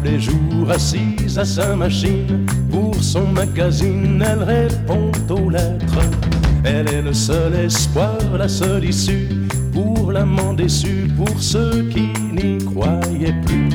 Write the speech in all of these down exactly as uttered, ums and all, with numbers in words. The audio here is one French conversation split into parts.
les jours assise à sa machine. Pour son magazine, elle répond aux lettres. Elle est le seul espoir, la seule issue pour l'amant déçu, pour ceux qui n'y croyaient plus.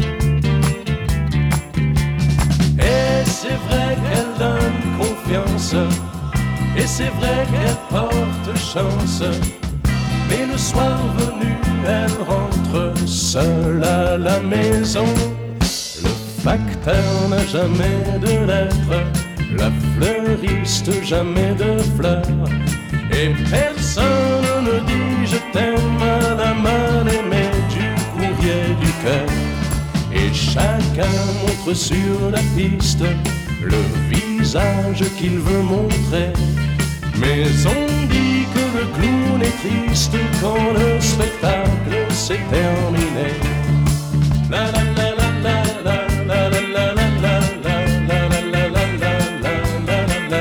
Et c'est vrai qu'elle donne confiance, et c'est vrai qu'elle porte chance. Mais le soir venu, elle rentre seule à la maison. Le facteur n'a jamais de lettres, la fleuriste jamais de fleurs, et personne ne dit je t'aime à la mal-aimée du courrier du cœur. Et chacun montre sur la piste le visage qu'il veut montrer. Mais on dit que le clown est triste quand le spectacle s'est terminé. La la la la la la la la la la la la la la la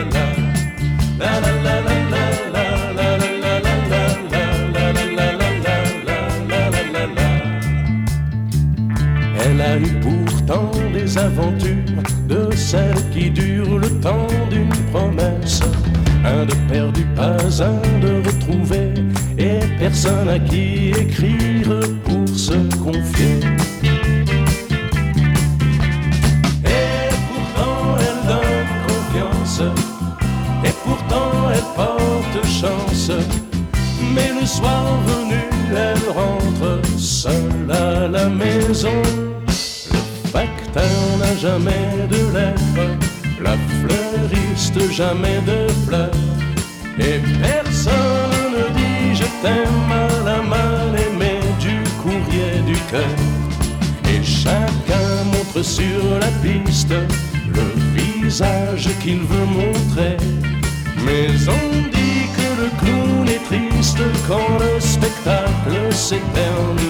la. Elle a eu pourtant des aventures, de celles qui durent le temps d'une promesse. Un de perdu, pas un de retrouvé, et personne à qui écrire pour se confier. Et pourtant elle donne confiance, et pourtant elle porte chance. Mais le soir venu, elle rentre seule à la maison. Le facteur n'a jamais de lettres, la fleuriste jamais de fleurs, et personne ne dit je t'aime à la mal-aimée du courrier du cœur. Et chacun montre sur la piste le visage qu'il veut montrer. Mais on dit que le clown est triste quand le spectacle s'est terminé.